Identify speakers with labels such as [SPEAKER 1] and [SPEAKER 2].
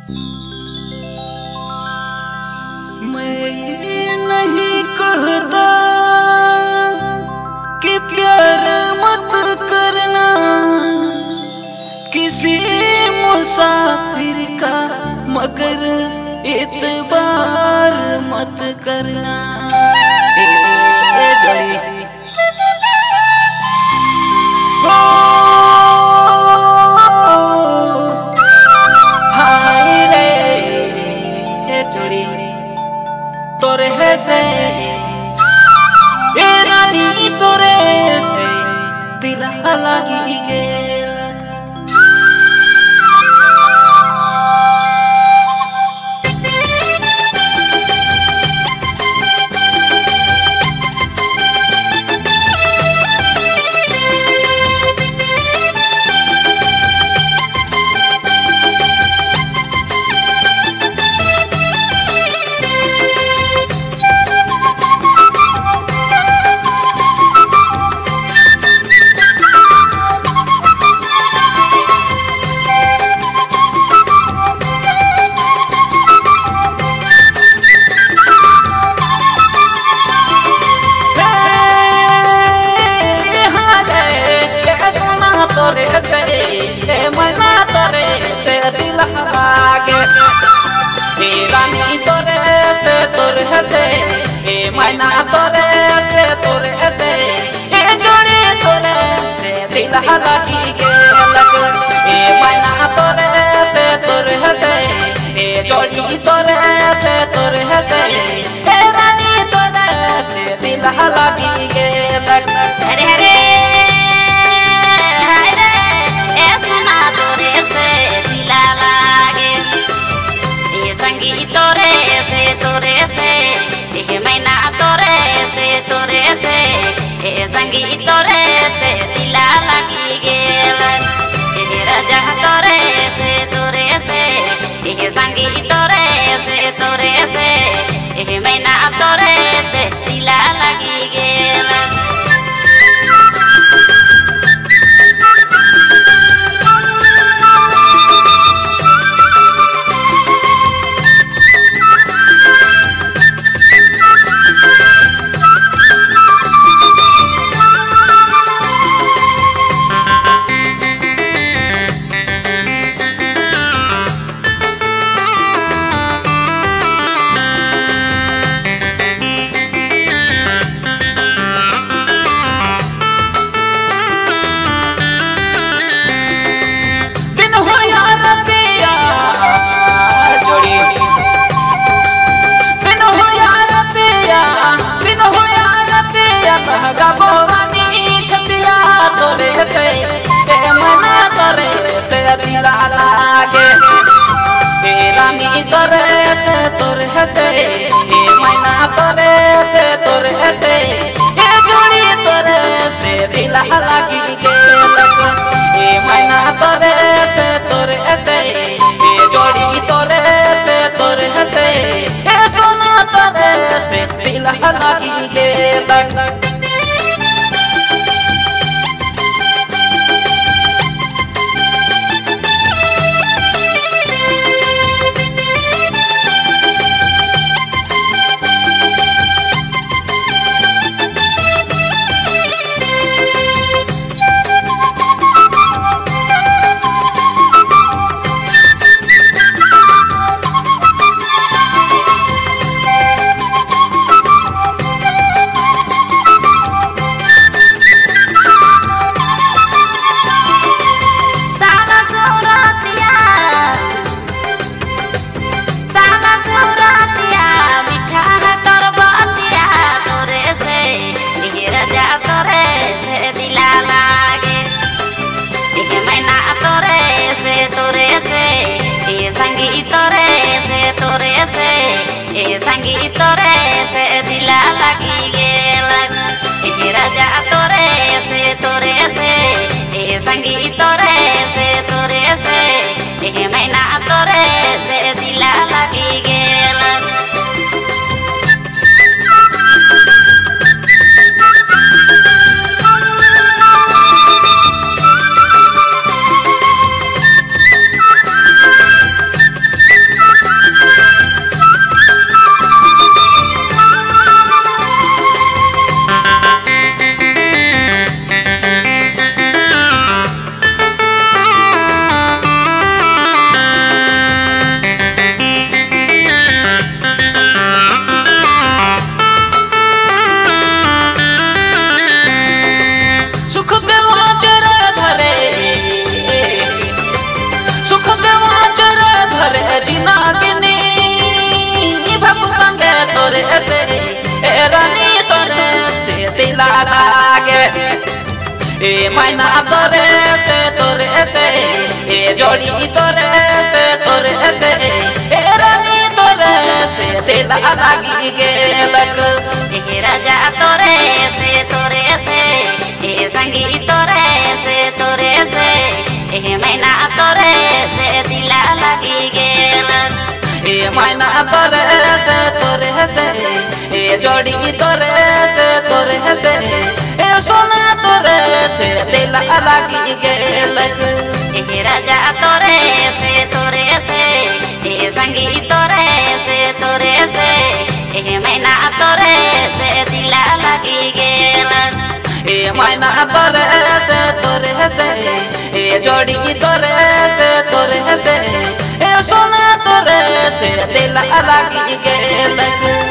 [SPEAKER 1] मैं नहीं कहता कि प्यार मत करना, किसी मुसाफिर का मगर एतबार मत करना। ए जोड़ी हो हाय रे, ए जोड़ी तोरे से ए रानी तोरे से दिल लगी गेल। तोरे से मना तोरे से दिल लागे, हे रानी तोरे से मना तोरे से जोड़ी तोरे से दिल लगी गेल। हे मना तोरे से जोड़ी तोरे से रानी तोरे से दिल लगी गेल।
[SPEAKER 2] हरे हरे मैना तोरे से संगी तोरे से दिला लगी गेल। राजा तोरे से संगी तोरे से मैना तोरे से दिला लगी गेल।
[SPEAKER 1] रानी तोरे से मैना तोरे से जोड़ी तोरे से दिल लगी गेल। मैना तोरे से जोड़ी तोरे से सोना तोरे से दिल लगी गेल।
[SPEAKER 2] संगी तोरे से दिला लगी गेल। राजा तोरे से संगी तोरे से मैना तोरे से दिला लगी गेल।
[SPEAKER 1] जीना गिनी बाबू संगे तोरे से ए रानी तोरे से दिला लागे ए मैना तोरे से ए जोड़ी तोरे से ए रानी तोरे से दिला लागी गेलक
[SPEAKER 2] ए राजा तोरे से ए संगी तोरे से ए मैना तोरे से दिला लगी गेल
[SPEAKER 1] ए मैना तोरे से ए जोड़ी तोरे से ए सोना तोरे से दिला लागी गेलक
[SPEAKER 2] ए राजा तोरे से ए संगी तोरे से ए मैना तोरे से दिला लगी गेल
[SPEAKER 1] ए मैना तोरे से ए जोड़ी तोरे से ए सोना तोरे से दिला लागी गेलक